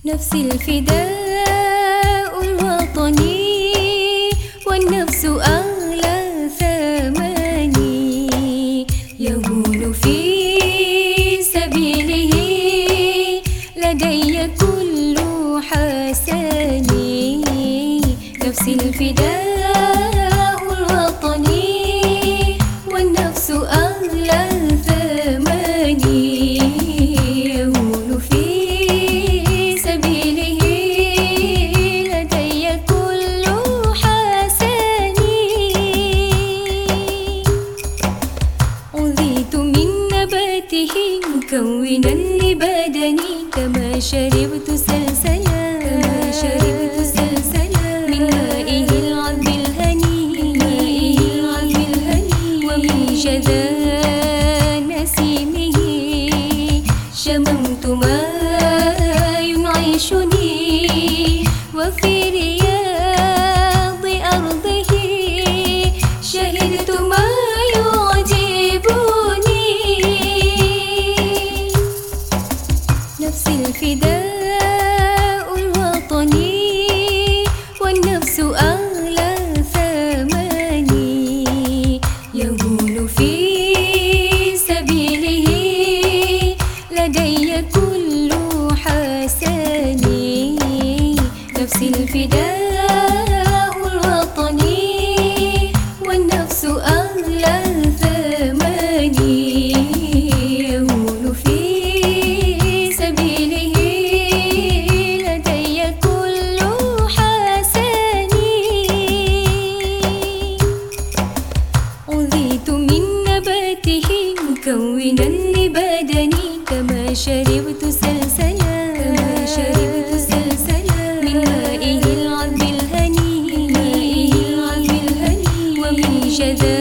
نفسي الفداء الوطني، والنفس أغلى ثمني، يهون في سبيله لدي كل حسني. نفسي الفداء الوطني، والنفس أغلى ثمني، يهون في سبيله لدي كل حسني. أوذيت من نباته مكونا لبدني، كما شربت سلسلا من مائه العذب الهني، ومن شذا نسيمه شممت ما ينعشني، وفي رياض أرضه شهدت ما يعجبني. نفسي الفداء الوطني، والنفس أغلى ثمني، يهون في سبيله لدي كل حسني. نفسي الفداء الوطني، والنفس أغلى ثمني، يهون في سبيله لدي كل حسني. أوذيت من نباته مكونا لبدني، كما شربت سلسلا من مائه العذب الهني، ومن شذا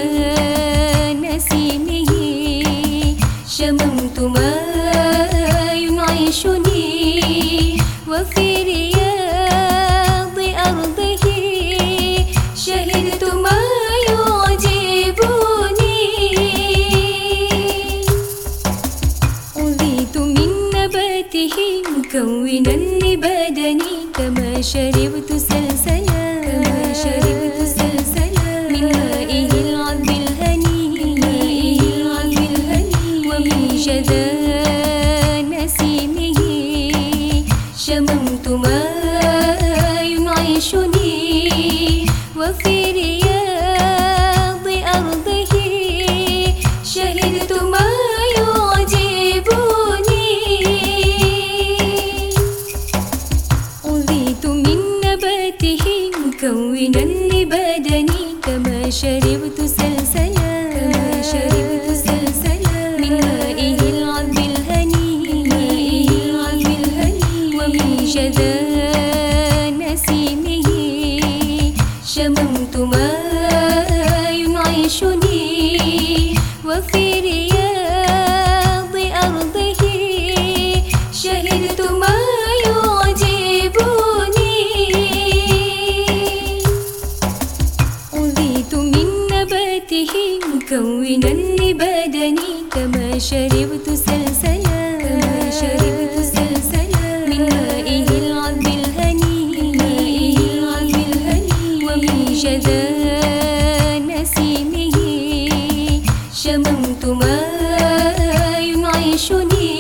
نسيمه شممت ما ينعشني، وفي رياض أرضه شهدت ما يعجبني. أوذيت من نباته مكونا لبدني، كما شربت سلسلا من مائه العذب الهني، ومن شذا نسيمه شممت ما ينعشني، وفي رياض أرضه شهدت ما يعجبني. أوذيت من نباته مكونا لبدني، كما شربت سلسلا من مائه العذب الهني، ومن شذا نسيمه شممت ما ينعشني، وفي رياض أرضه شهدت ما يعجبني. أوذيت من نباته مكونا لبدني، كما شربت سلسلا من مائه العذب الهني، ومن شذا نسيمه شممت ما ينعشني،